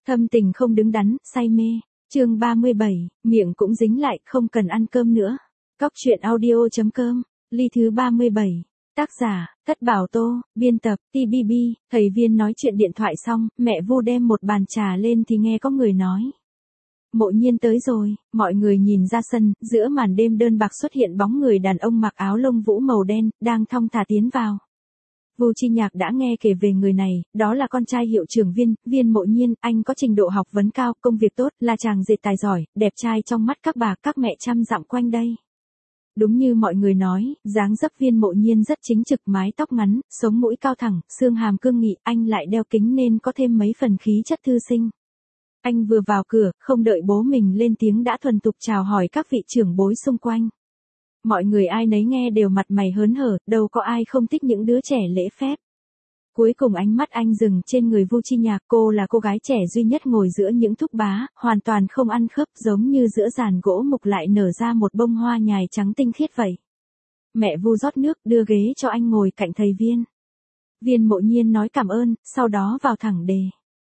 Thâm tình không đứng đắn, say mê. Chương 37, miệng cũng dính lại, không cần ăn cơm nữa. Cóc truyện audio.com, ly thứ 37. Tác giả, Thất Bảo Tô, biên tập, TBB. Thầy Viên nói chuyện điện thoại xong, mẹ Vu đem một bàn trà lên thì nghe có người nói. Mộ Nhiên tới rồi, mọi người nhìn ra sân, giữa màn đêm đơn bạc xuất hiện bóng người đàn ông mặc áo lông vũ màu đen, đang thong thả tiến vào. Vu Chi Nhạc đã nghe kể về người này, đó là con trai hiệu trưởng Viên Mộ Nhiên, anh có trình độ học vấn cao, công việc tốt, là chàng dệt tài giỏi, đẹp trai trong mắt các bà, các mẹ trăm dặm quanh đây. Đúng như mọi người nói, dáng dấp Viên Mộ Nhiên rất chính trực, mái tóc ngắn, sống mũi cao thẳng, xương hàm cương nghị, anh lại đeo kính nên có thêm mấy phần khí chất thư sinh. Anh vừa vào cửa, không đợi bố mình lên tiếng đã thuần thục chào hỏi các vị trưởng bối xung quanh. Mọi người ai nấy nghe đều mặt mày hớn hở, đâu có ai không thích những đứa trẻ lễ phép. Cuối cùng ánh mắt anh dừng trên người Vu Chi Nhạc, cô là cô gái trẻ duy nhất ngồi giữa những thúc bá, hoàn toàn không ăn khớp, giống như giữa giàn gỗ mục lại nở ra một bông hoa nhài trắng tinh khiết vậy. Mẹ Vu rót nước, đưa ghế cho anh ngồi cạnh thầy Viên. Viên Mộ Nhiên nói cảm ơn, sau đó vào thẳng đề.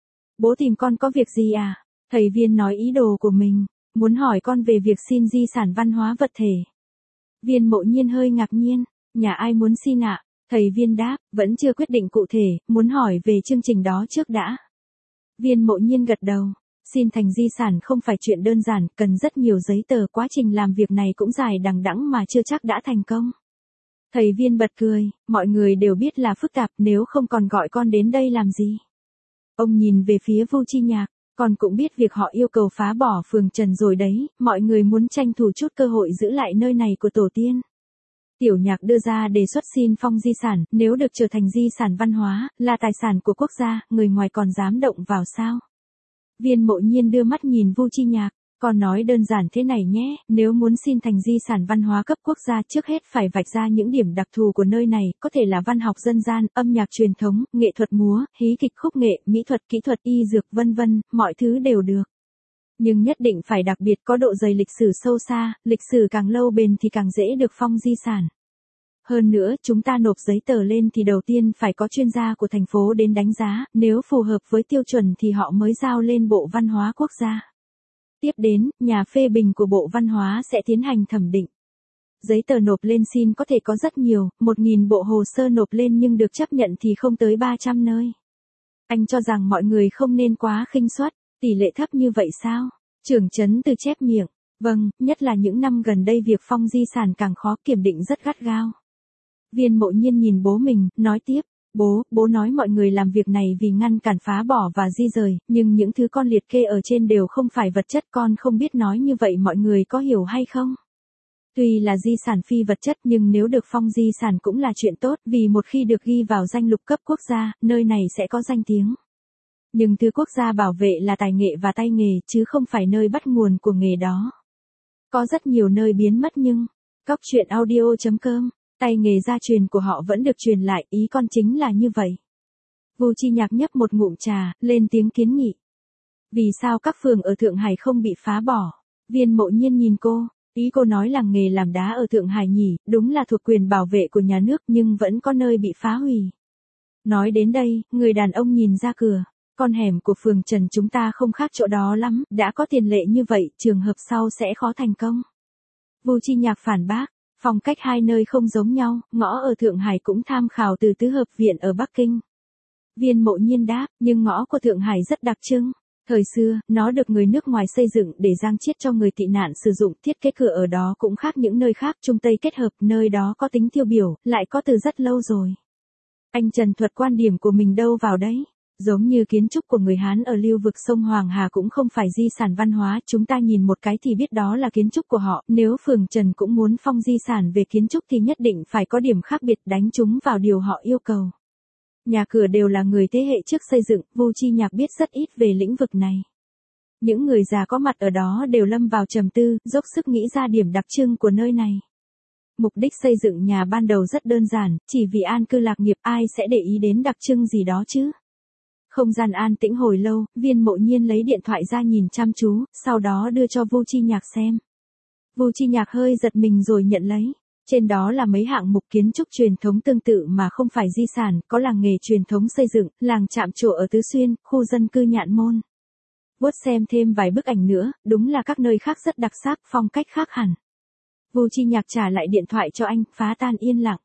Bố tìm con có việc gì à? Thầy Viên nói ý đồ của mình, muốn hỏi con về việc xin di sản văn hóa vật thể. Viên Mộ Nhiên hơi ngạc nhiên, nhà ai muốn xin ạ? Thầy Viên đáp, vẫn chưa quyết định cụ thể, muốn hỏi về chương trình đó trước đã. Viên Mộ Nhiên gật đầu, xin thành di sản không phải chuyện đơn giản, cần rất nhiều giấy tờ, quá trình làm việc này cũng dài đằng đẵng mà chưa chắc đã thành công. Thầy Viên bật cười, mọi người đều biết là phức tạp, nếu không còn gọi con đến đây làm gì. Ông nhìn về phía Vu Chi Nhạc, con cũng biết việc họ yêu cầu phá bỏ phường Trần rồi đấy, mọi người muốn tranh thủ chút cơ hội giữ lại nơi này của tổ tiên. Tiểu Nhạc đưa ra đề xuất xin phong di sản, nếu được trở thành di sản văn hóa, là tài sản của quốc gia, người ngoài còn dám động vào sao? Viên Mộ Nhiên đưa mắt nhìn Vu Chi Nhạc, con nói đơn giản thế này nhé, nếu muốn xin thành di sản văn hóa cấp quốc gia trước hết phải vạch ra những điểm đặc thù của nơi này, có thể là văn học dân gian, âm nhạc truyền thống, nghệ thuật múa, hí kịch khúc nghệ, mỹ thuật, kỹ thuật, y dược vân vân, mọi thứ đều được. Nhưng nhất định phải đặc biệt có độ dày lịch sử sâu xa, lịch sử càng lâu bền thì càng dễ được phong di sản. Hơn nữa, chúng ta nộp giấy tờ lên thì đầu tiên phải có chuyên gia của thành phố đến đánh giá, nếu phù hợp với tiêu chuẩn thì họ mới giao lên Bộ Văn hóa Quốc gia. Tiếp đến, nhà phê bình của Bộ Văn hóa sẽ tiến hành thẩm định. Giấy tờ nộp lên xin có thể có rất nhiều, 1.000 bộ hồ sơ nộp lên nhưng được chấp nhận thì không tới 300 nơi. Anh cho rằng mọi người không nên quá khinh suất, tỷ lệ thấp như vậy sao? Trưởng Trấn Từ chép miệng, vâng, nhất là những năm gần đây việc phong di sản càng khó, kiểm định rất gắt gao. Viên Mộ Nhiên nhìn bố mình, nói tiếp. Bố nói mọi người làm việc này vì ngăn cản phá bỏ và di rời, nhưng những thứ con liệt kê ở trên đều không phải vật chất, con không biết nói như vậy mọi người có hiểu hay không? Tuy là di sản phi vật chất nhưng nếu được phong di sản cũng là chuyện tốt, vì một khi được ghi vào danh lục cấp quốc gia, nơi này sẽ có danh tiếng. Nhưng thứ quốc gia bảo vệ là tài nghệ và tay nghề, chứ không phải nơi bắt nguồn của nghề đó. Có rất nhiều nơi biến mất nhưng, cóc truyện audio.com, tay nghề gia truyền của họ vẫn được truyền lại, ý con chính là như vậy. Vu Chi Nhạc nhấp một ngụm trà, lên tiếng kiến nghị. Vì sao các phường ở Thượng Hải không bị phá bỏ? Viên Mộ Nhiên nhìn cô, ý cô nói làng nghề làm đá ở Thượng Hải nhỉ, đúng là thuộc quyền bảo vệ của nhà nước nhưng vẫn có nơi bị phá hủy. Nói đến đây, người đàn ông nhìn ra cửa. Con hẻm của phường Trần chúng ta không khác chỗ đó lắm, đã có tiền lệ như vậy, trường hợp sau sẽ khó thành công. Vu Chi Nhạc phản bác, phong cách hai nơi không giống nhau, ngõ ở Thượng Hải cũng tham khảo từ tứ hợp viện ở Bắc Kinh. Viên Mộ Nhiên đáp, nhưng ngõ của Thượng Hải rất đặc trưng. Thời xưa, nó được người nước ngoài xây dựng để giang chiết cho người tị nạn sử dụng, thiết kế cửa ở đó cũng khác những nơi khác, Trung Tây kết hợp, nơi đó có tính tiêu biểu, lại có từ rất lâu rồi. Anh trần thuật quan điểm của mình đâu vào đấy. Giống như kiến trúc của người Hán ở lưu vực sông Hoàng Hà cũng không phải di sản văn hóa, chúng ta nhìn một cái thì biết đó là kiến trúc của họ, nếu phường Trần cũng muốn phong di sản về kiến trúc thì nhất định phải có điểm khác biệt, đánh chúng vào điều họ yêu cầu. Nhà cửa đều là người thế hệ trước xây dựng, Vu Chi Nhạc biết rất ít về lĩnh vực này. Những người già có mặt ở đó đều lâm vào trầm tư, dốc sức nghĩ ra điểm đặc trưng của nơi này. Mục đích xây dựng nhà ban đầu rất đơn giản, chỉ vì an cư lạc nghiệp, ai sẽ để ý đến đặc trưng gì đó chứ? Không gian an tĩnh hồi lâu, Viên Mộ Nhiên lấy điện thoại ra nhìn chăm chú, sau đó đưa cho Vu Chi Nhạc xem. Vu Chi Nhạc hơi giật mình rồi nhận lấy. Trên đó là mấy hạng mục kiến trúc truyền thống tương tự mà không phải di sản, có làng nghề truyền thống xây dựng, làng Trạm Trổ ở Tứ Xuyên, khu dân cư Nhạn Môn. Vuốt xem thêm vài bức ảnh nữa, đúng là các nơi khác rất đặc sắc, phong cách khác hẳn. Vu Chi Nhạc trả lại điện thoại cho anh, phá tan yên lặng.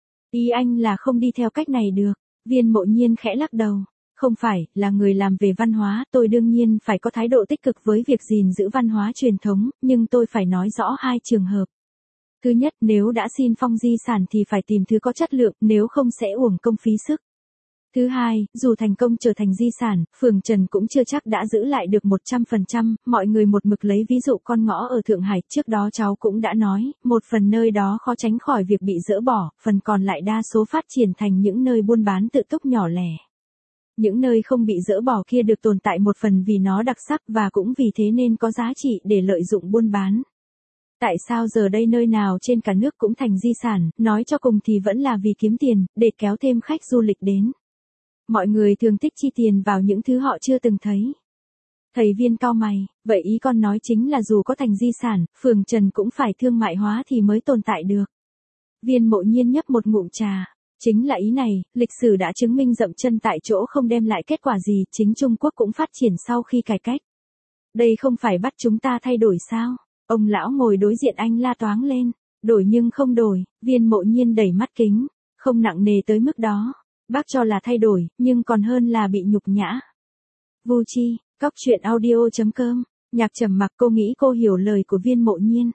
Ý anh là không đi theo cách này được. Viên Mộ Nhiên khẽ lắc đầu. Không phải, là người làm về văn hóa, tôi đương nhiên phải có thái độ tích cực với việc gìn giữ văn hóa truyền thống, nhưng tôi phải nói rõ hai trường hợp. Thứ nhất, nếu đã xin phong di sản thì phải tìm thứ có chất lượng, nếu không sẽ uổng công phí sức. Thứ hai, dù thành công trở thành di sản, phường Trần cũng chưa chắc đã giữ lại được 100%, mọi người một mực lấy ví dụ con ngõ ở Thượng Hải, trước đó cháu cũng đã nói, một phần nơi đó khó tránh khỏi việc bị dỡ bỏ, phần còn lại đa số phát triển thành những nơi buôn bán tự túc nhỏ lẻ. Những nơi không bị dỡ bỏ kia được tồn tại một phần vì nó đặc sắc và cũng vì thế nên có giá trị để lợi dụng buôn bán. Tại sao giờ đây nơi nào trên cả nước cũng thành di sản, nói cho cùng thì vẫn là vì kiếm tiền, để kéo thêm khách du lịch đến. Mọi người thường thích chi tiền vào những thứ họ chưa từng thấy. Thầy Viên cau mày, vậy ý con nói chính là dù có thành di sản, phường Trần cũng phải thương mại hóa thì mới tồn tại được. Viên Mộ Nhiên nhấp một ngụm trà. Chính là ý này, lịch sử đã chứng minh dậm chân tại chỗ không đem lại kết quả gì, chính Trung Quốc cũng phát triển sau khi cải cách. Đây không phải bắt chúng ta thay đổi sao? Ông lão ngồi đối diện anh la toáng lên. Đổi nhưng không đổi, Viên Mộ Nhiên đẩy mắt kính. Không nặng nề tới mức đó. Bác cho là thay đổi, nhưng còn hơn là bị nhục nhã. Vu Chi, Cóc Truyện Audio.com. Nhạc trầm mặc, cô nghĩ cô hiểu lời của Viên Mộ Nhiên.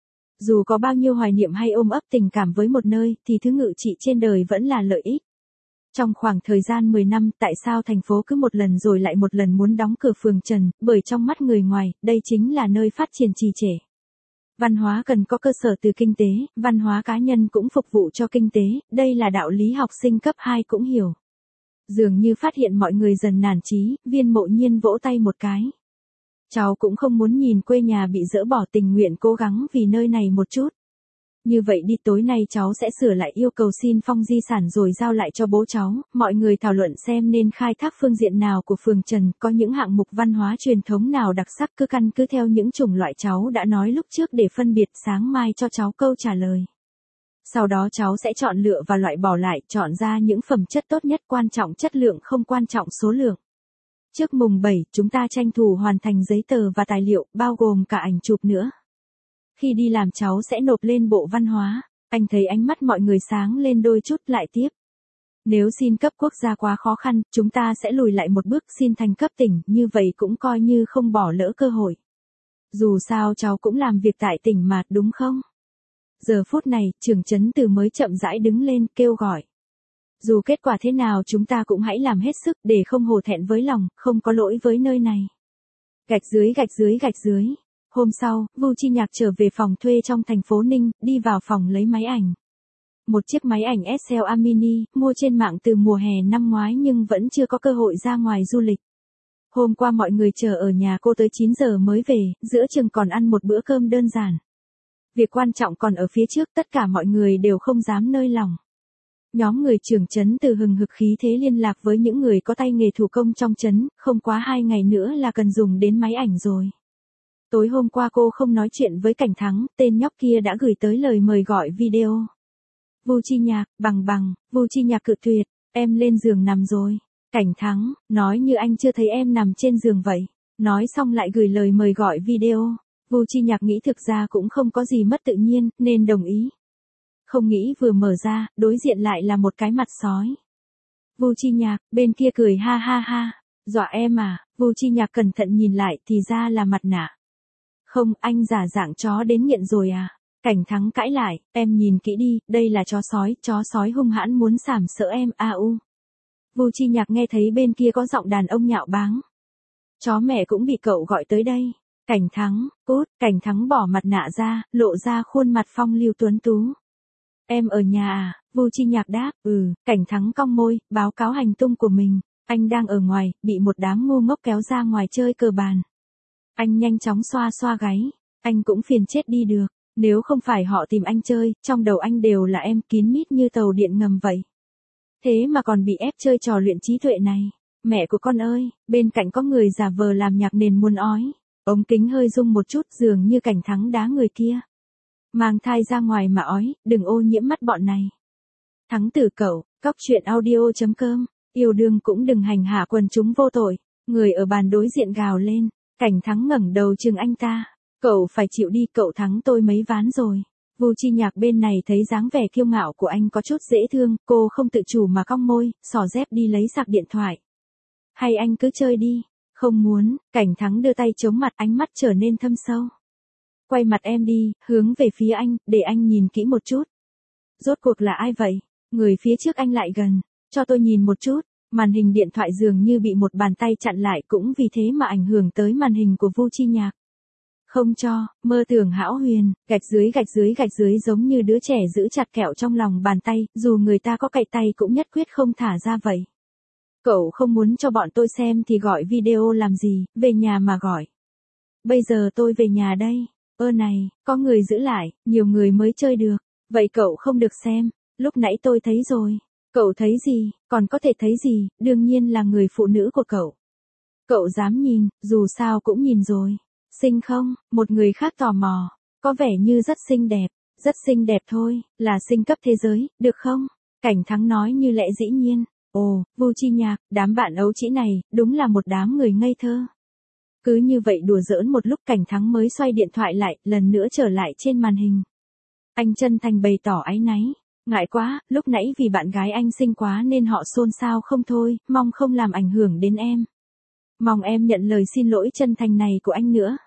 Dù có bao nhiêu hoài niệm hay ôm ấp tình cảm với một nơi, thì thứ ngự trị trên đời vẫn là lợi ích. Trong khoảng thời gian 10 năm, tại sao thành phố cứ một lần rồi lại một lần muốn đóng cửa phường Trần, bởi trong mắt người ngoài, đây chính là nơi phát triển trì trệ. Văn hóa cần có cơ sở từ kinh tế, văn hóa cá nhân cũng phục vụ cho kinh tế, đây là đạo lý học sinh cấp 2 cũng hiểu. Dường như phát hiện mọi người dần nản chí, Viên Mộ Nhiên vỗ tay một cái. Cháu cũng không muốn nhìn quê nhà bị dỡ bỏ, tình nguyện cố gắng vì nơi này một chút. Như vậy đi, tối nay cháu sẽ sửa lại yêu cầu xin phong di sản rồi giao lại cho bố cháu, mọi người thảo luận xem nên khai thác phương diện nào của phường Trần, có những hạng mục văn hóa truyền thống nào đặc sắc, cứ căn cứ theo những chủng loại cháu đã nói lúc trước để phân biệt, sáng mai cho cháu câu trả lời. Sau đó cháu sẽ chọn lựa và loại bỏ lại, chọn ra những phẩm chất tốt nhất, quan trọng chất lượng không quan trọng số lượng. Trước mùng 7, chúng ta tranh thủ hoàn thành giấy tờ và tài liệu, bao gồm cả ảnh chụp nữa. Khi đi làm cháu sẽ nộp lên Bộ Văn hóa. Anh thấy ánh mắt mọi người sáng lên đôi chút, lại tiếp. Nếu xin cấp quốc gia quá khó khăn, chúng ta sẽ lùi lại một bước, xin thành cấp tỉnh, như vậy cũng coi như không bỏ lỡ cơ hội. Dù sao cháu cũng làm việc tại tỉnh mà, đúng không? Giờ phút này, trưởng trấn Từ mới chậm rãi đứng lên, kêu gọi. Dù kết quả thế nào chúng ta cũng hãy làm hết sức để không hổ thẹn với lòng, không có lỗi với nơi này. Gạch dưới gạch dưới gạch dưới. Hôm sau, Vu Chi Nhạc trở về phòng thuê trong thành phố Ninh, đi vào phòng lấy máy ảnh. Một chiếc máy ảnh SLA Mini, mua trên mạng từ mùa hè năm ngoái nhưng vẫn chưa có cơ hội ra ngoài du lịch. Hôm qua mọi người chờ ở nhà cô tới 9 giờ mới về, giữa chừng còn ăn một bữa cơm đơn giản. Việc quan trọng còn ở phía trước, tất cả mọi người đều không dám nơi lòng. Nhóm người trưởng trấn Từ hừng hực khí thế liên lạc với những người có tay nghề thủ công trong trấn, không quá 2 ngày nữa là cần dùng đến máy ảnh rồi. Tối hôm qua cô không nói chuyện với Cảnh Thắng, tên nhóc kia đã gửi tới lời mời gọi video. Vu Chi Nhạc, bằng, Vu Chi Nhạc cự tuyệt, em lên giường nằm rồi. Cảnh Thắng, nói như anh chưa thấy em nằm trên giường vậy. Nói xong lại gửi lời mời gọi video. Vu Chi Nhạc nghĩ thực ra cũng không có gì mất tự nhiên, nên đồng ý. Không nghĩ vừa mở ra, đối diện lại là một cái mặt sói. Vu Chi Nhạc, bên kia cười ha ha ha. Dọa em à? Vu Chi Nhạc cẩn thận nhìn lại thì ra là mặt nạ. Không, anh giả dạng chó đến nghiện rồi à? Cảnh Thắng cãi lại, em nhìn kỹ đi, đây là chó sói hung hãn muốn sảm sỡ em, u. Vu Chi Nhạc nghe thấy bên kia có giọng đàn ông nhạo báng. Chó mẹ cũng bị cậu gọi tới đây. Cảnh Thắng, cút, Cảnh Thắng bỏ mặt nạ ra, lộ ra khuôn mặt phong lưu tuấn tú. Em ở nhà à? Vu Chi Nhạc đáp, Cảnh Thắng cong môi, báo cáo hành tung của mình. Anh đang ở ngoài, bị một đám ngu ngốc kéo ra ngoài chơi cờ bàn. Anh nhanh chóng xoa xoa gáy, anh cũng phiền chết đi được. Nếu không phải họ tìm anh chơi, trong đầu anh đều là em, kín mít như tàu điện ngầm vậy. Thế mà còn bị ép chơi trò luyện trí tuệ này. Mẹ của con ơi, bên cạnh có người giả vờ làm nhạc nền muốn ói. Ống kính hơi rung một chút, dường như Cảnh Thắng đá người kia. Mang thai ra ngoài mà ói, đừng ô nhiễm mắt bọn này. Thắng tử cậu, Cóc Truyện Audio.com, yêu đương cũng đừng hành hạ quần chúng vô tội. Người ở bàn đối diện gào lên. Cảnh Thắng ngẩng đầu chừng anh ta. Cậu phải chịu đi, cậu thắng tôi mấy ván rồi. Vu Chi Nhạc bên này thấy dáng vẻ kiêu ngạo của anh có chút dễ thương, cô không tự chủ mà cong môi, xỏ dép đi lấy sạc điện thoại. Hay anh cứ chơi đi. Không muốn. Cảnh Thắng đưa tay chống mặt, ánh mắt trở nên thâm sâu. Quay mặt em đi, hướng về phía anh, để anh nhìn kỹ một chút. Rốt cuộc là ai vậy? Người phía trước anh lại gần. Cho tôi nhìn một chút. Màn hình điện thoại dường như bị một bàn tay chặn lại, cũng vì thế mà ảnh hưởng tới màn hình của Vu Chi Nhạc. Không cho, mơ tưởng hão huyền, gạch dưới giống như đứa trẻ giữ chặt kẹo trong lòng bàn tay, dù người ta có cạy tay cũng nhất quyết không thả ra vậy. Cậu không muốn cho bọn tôi xem thì gọi video làm gì, về nhà mà gọi. Bây giờ tôi về nhà đây. Này, có người giữ lại, nhiều người mới chơi được. Vậy cậu không được xem, lúc nãy tôi thấy rồi. Cậu thấy gì, còn có thể thấy gì, đương nhiên là người phụ nữ của cậu. Cậu dám nhìn, dù sao cũng nhìn rồi. Xinh không? Một người khác tò mò. Có vẻ như rất xinh đẹp thôi, là xinh cấp thế giới, được không? Cảnh Thắng nói như lẽ dĩ nhiên. Ồ, Vu Chi Nhạc, đám bạn ấu trĩ này, đúng là một đám người ngây thơ. Cứ như vậy đùa giỡn một lúc, Cảnh Thắng mới xoay điện thoại lại, lần nữa trở lại trên màn hình. Anh chân thành bày tỏ áy náy. Ngại quá, lúc nãy vì bạn gái anh xinh quá nên họ xôn xao không thôi, mong không làm ảnh hưởng đến em. Mong em nhận lời xin lỗi chân thành này của anh nữa.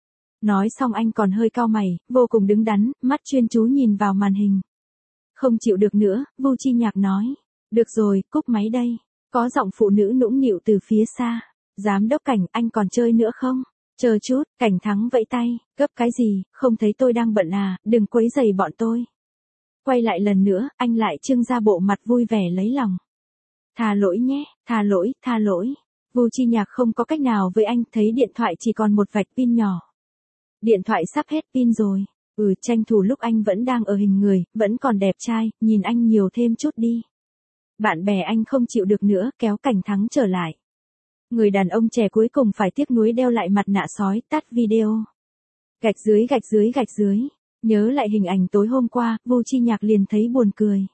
Nói xong anh còn hơi cau mày, vô cùng đứng đắn, mắt chuyên chú nhìn vào màn hình. Không chịu được nữa, Vu Chi Nhạc nói. Được rồi, cúp máy đây. Có giọng phụ nữ nũng nịu từ phía xa. Giám đốc Cảnh, anh còn chơi nữa không? Chờ chút, Cảnh Thắng vẫy tay. Gấp cái gì, không thấy tôi đang bận à, đừng quấy rầy bọn tôi. Quay lại lần nữa, anh lại trưng ra bộ mặt vui vẻ lấy lòng. Tha lỗi nhé, tha lỗi. Vu Chi Nhạc không có cách nào với anh, thấy điện thoại chỉ còn một vạch pin nhỏ. Điện thoại sắp hết pin rồi. Tranh thủ lúc anh vẫn đang ở hình người, vẫn còn đẹp trai, nhìn anh nhiều thêm chút đi. Bạn bè anh không chịu được nữa, kéo Cảnh Thắng trở lại. Người đàn ông trẻ cuối cùng phải tiếc nuối đeo lại mặt nạ sói, tắt video. Gạch dưới. Nhớ lại hình ảnh tối hôm qua, Vu Chi Nhạc liền thấy buồn cười.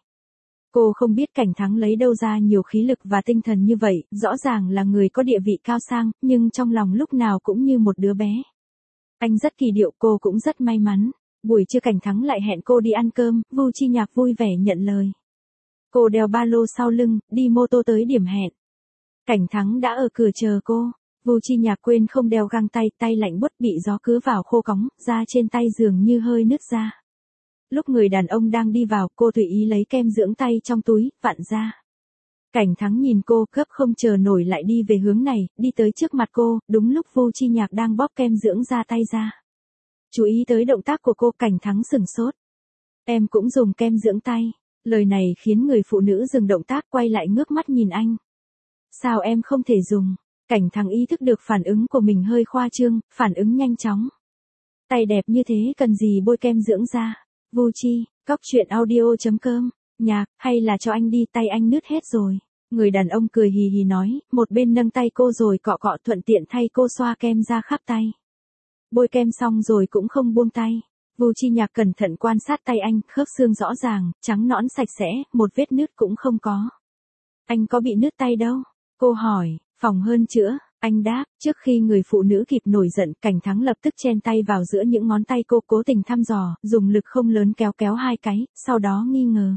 Cô không biết Cảnh Thắng lấy đâu ra nhiều khí lực và tinh thần như vậy, rõ ràng là người có địa vị cao sang, nhưng trong lòng lúc nào cũng như một đứa bé. Anh rất kỳ điệu, cô cũng rất may mắn. Buổi trưa Cảnh Thắng lại hẹn cô đi ăn cơm, Vu Chi Nhạc vui vẻ nhận lời. Cô đeo ba lô sau lưng, đi mô tô tới điểm hẹn. Cảnh Thắng đã ở cửa chờ cô. Vu Chi Nhạc quên không đeo găng tay, tay lạnh buốt bị gió cứa vào khô cóng, da trên tay dường như hơi nứt ra. Lúc người đàn ông đang đi vào, cô tùy ý lấy kem dưỡng tay trong túi, vặn ra. Cảnh Thắng nhìn cô, gấp không chờ nổi lại đi về hướng này, đi tới trước mặt cô, đúng lúc Vu Chi Nhạc đang bóp kem dưỡng da tay ra. Chú ý tới động tác của cô, Cảnh Thắng sửng sốt. Em cũng dùng kem dưỡng tay. Lời này khiến người phụ nữ dừng động tác, quay lại ngước mắt nhìn anh. Sao em không thể dùng? Cảnh Thắng ý thức được phản ứng của mình hơi khoa trương, phản ứng nhanh chóng. Tay đẹp như thế cần gì bôi kem dưỡng da? Vu Chi, coctruyện.audio.com. Nhạc, hay là cho anh đi, tay anh nứt hết rồi. Người đàn ông cười hì hì nói, một bên nâng tay cô rồi cọ cọ, thuận tiện thay cô xoa kem ra khắp tay. Bôi kem xong rồi cũng không buông tay. Vu Chi Nhạc cẩn thận quan sát tay anh, khớp xương rõ ràng, trắng nõn sạch sẽ, một vết nứt cũng không có. Anh có bị nứt tay đâu? Cô hỏi. Phòng hơn chữa, anh đáp. Trước khi người phụ nữ kịp nổi giận, Cảnh Thắng lập tức chen tay vào giữa những ngón tay cô, cố tình thăm dò, dùng lực không lớn kéo hai cái, sau đó nghi ngờ.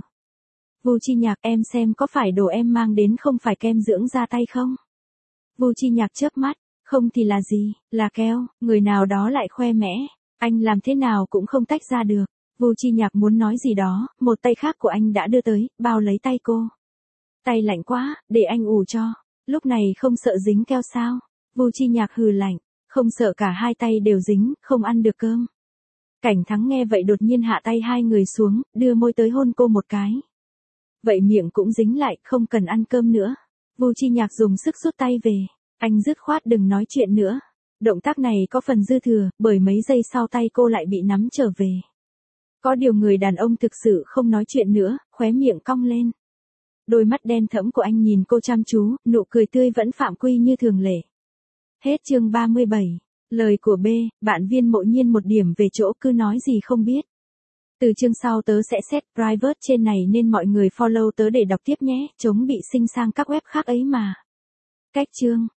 Vu Chi Nhạc, em xem có phải đồ em mang đến không phải kem dưỡng da tay không? Vu Chi Nhạc chớp mắt, không thì là gì, là keo, người nào đó lại khoe mẽ. Anh làm thế nào cũng không tách ra được. Vu Chi Nhạc muốn nói gì đó, một tay khác của anh đã đưa tới, bao lấy tay cô. Tay lạnh quá, để anh ủ cho. Lúc này không sợ dính keo sao? Vu Chi Nhạc hừ lạnh, không sợ cả hai tay đều dính, không ăn được cơm. Cảnh Thắng nghe vậy đột nhiên hạ tay hai người xuống, đưa môi tới hôn cô một cái. Vậy miệng cũng dính lại, không cần ăn cơm nữa. Vu Chi Nhạc dùng sức rút tay về. Anh dứt khoát đừng nói chuyện nữa. Động tác này có phần dư thừa, bởi mấy giây sau tay cô lại bị nắm trở về. Có điều người đàn ông thực sự không nói chuyện nữa, khóe miệng cong lên. Đôi mắt đen thẫm của anh nhìn cô chăm chú, nụ cười tươi vẫn phạm quy như thường lệ. Hết chương 37. Lời của B, bạn Viên Mộ Nhiên một điểm về chỗ cứ nói gì không biết. Từ chương sau tớ sẽ set private trên này nên mọi người follow tớ để đọc tiếp nhé, chống bị sinh sang các web khác ấy mà. Cách chương.